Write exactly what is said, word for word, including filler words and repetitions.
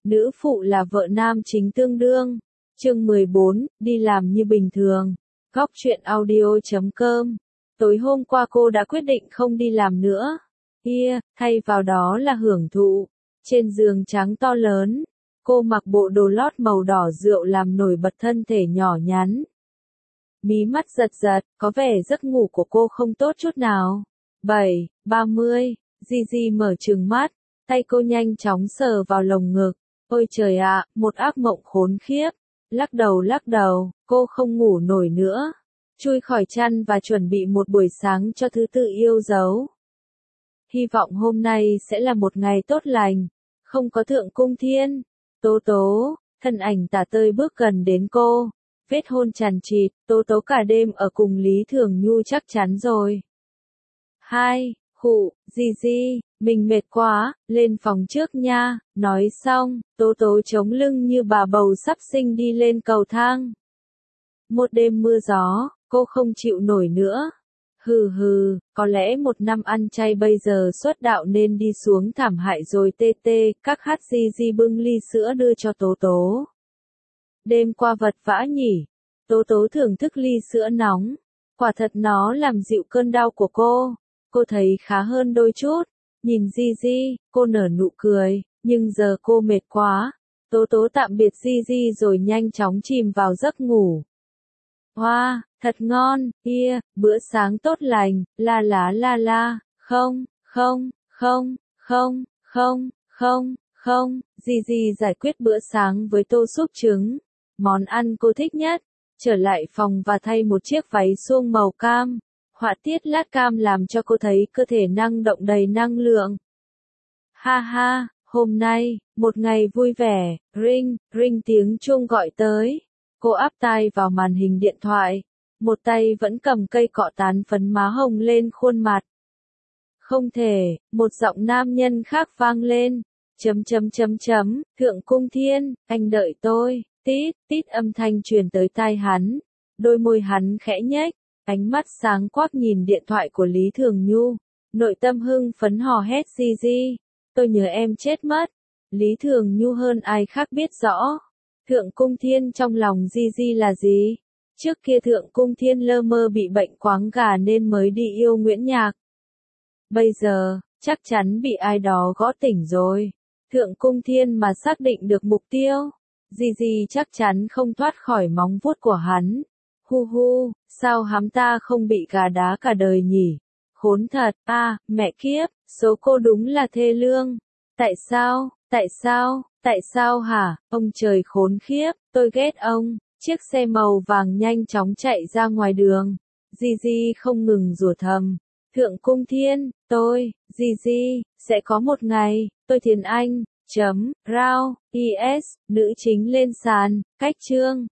nữ phụ là vợ nam chính tương đương. Chương mười bốn, đi làm như bình thường. Góc truyện audio chấm com. Tối hôm qua cô đã quyết định không đi làm nữa. Kia, thay vào đó là hưởng thụ. Trên giường trắng to lớn, cô mặc bộ đồ lót màu đỏ rượu làm nổi bật thân thể nhỏ nhắn. Mí mắt giật giật, có vẻ giấc ngủ của cô không tốt chút nào. bảy, ba mươi, Gigi mở trừng mắt, tay cô nhanh chóng sờ vào lồng ngực. Ôi trời ạ, một ác mộng khốn khiếp. Lắc đầu lắc đầu, cô không ngủ nổi nữa. Chui khỏi chăn và chuẩn bị một buổi sáng cho thứ tự yêu dấu. Hy vọng hôm nay sẽ là một ngày tốt lành. Không có Thượng Cung Thiên. Tố tố, thân ảnh tả tơi bước gần đến cô. Vết hôn chằn chịt, tố tố cả đêm ở cùng Lý Thường Nhu chắc chắn rồi. Hai, khụ, Gigi, mình mệt quá, lên phòng trước nha. Nói xong, tố tố chống lưng như bà bầu sắp sinh đi lên cầu thang. Một đêm mưa gió, cô không chịu nổi nữa. Hừ hừ, có lẽ một năm ăn chay bây giờ xuất đạo nên đi xuống thảm hại rồi tê tê. Các hát Gigi bưng ly sữa đưa cho tố tố. Đêm qua vật vã nhỉ. Tố tố thưởng thức ly sữa nóng. Quả thật nó làm dịu cơn đau của cô. Cô thấy khá hơn đôi chút. Nhìn Gigi, cô nở nụ cười, nhưng giờ cô mệt quá. Tố tố tạm biệt Gigi rồi nhanh chóng chìm vào giấc ngủ. Hoa, wow, thật ngon, kia, bữa sáng tốt lành, la lá la la, không, không, không, không, không, không, không, Gigi giải quyết bữa sáng với tô súp trứng. Món ăn cô thích nhất. Trở lại phòng và thay một chiếc váy suông màu cam. Họa tiết lát cam làm cho cô thấy cơ thể năng động đầy năng lượng. Ha ha, hôm nay, một ngày vui vẻ, ring, ring tiếng chuông gọi tới. Cô áp tai vào màn hình điện thoại. Một tay vẫn cầm cây cọ tán phấn má hồng lên khuôn mặt. Không thể, một giọng nam nhân khác vang lên. Chấm chấm chấm chấm, Thượng Cung Thiên, anh đợi tôi. Tít, tít âm thanh truyền tới tai hắn. Đôi môi hắn khẽ nhếch. Ánh mắt sáng quắc nhìn điện thoại của Lý Thường Nhu. Nội tâm hưng phấn hò hét Gigi. Tôi nhớ em chết mất. Lý Thường Nhu hơn ai khác biết rõ. Thượng Cung Thiên trong lòng Gigi là gì? Trước kia Thượng Cung Thiên lơ mơ bị bệnh quáng gà nên mới đi yêu Nguyễn Nhạc. Bây giờ, chắc chắn bị ai đó gõ tỉnh rồi. Thượng Cung Thiên mà xác định được mục tiêu. Gigi chắc chắn không thoát khỏi móng vuốt của hắn. Hu hu, sao hắn ta không bị gà đá cả đời nhỉ? Khốn thật, a, à, mẹ kiếp, số cô đúng là thê lương. Tại sao, tại sao, tại sao hả? Ông trời khốn khiếp, tôi ghét ông. Chiếc xe màu vàng nhanh chóng chạy ra ngoài đường. Gigi không ngừng rủa thầm. Thượng Cung Thiên, tôi, Gigi, sẽ có một ngày, tôi Thiền Anh, chấm, rao, is, nữ chính lên sàn, cách chương.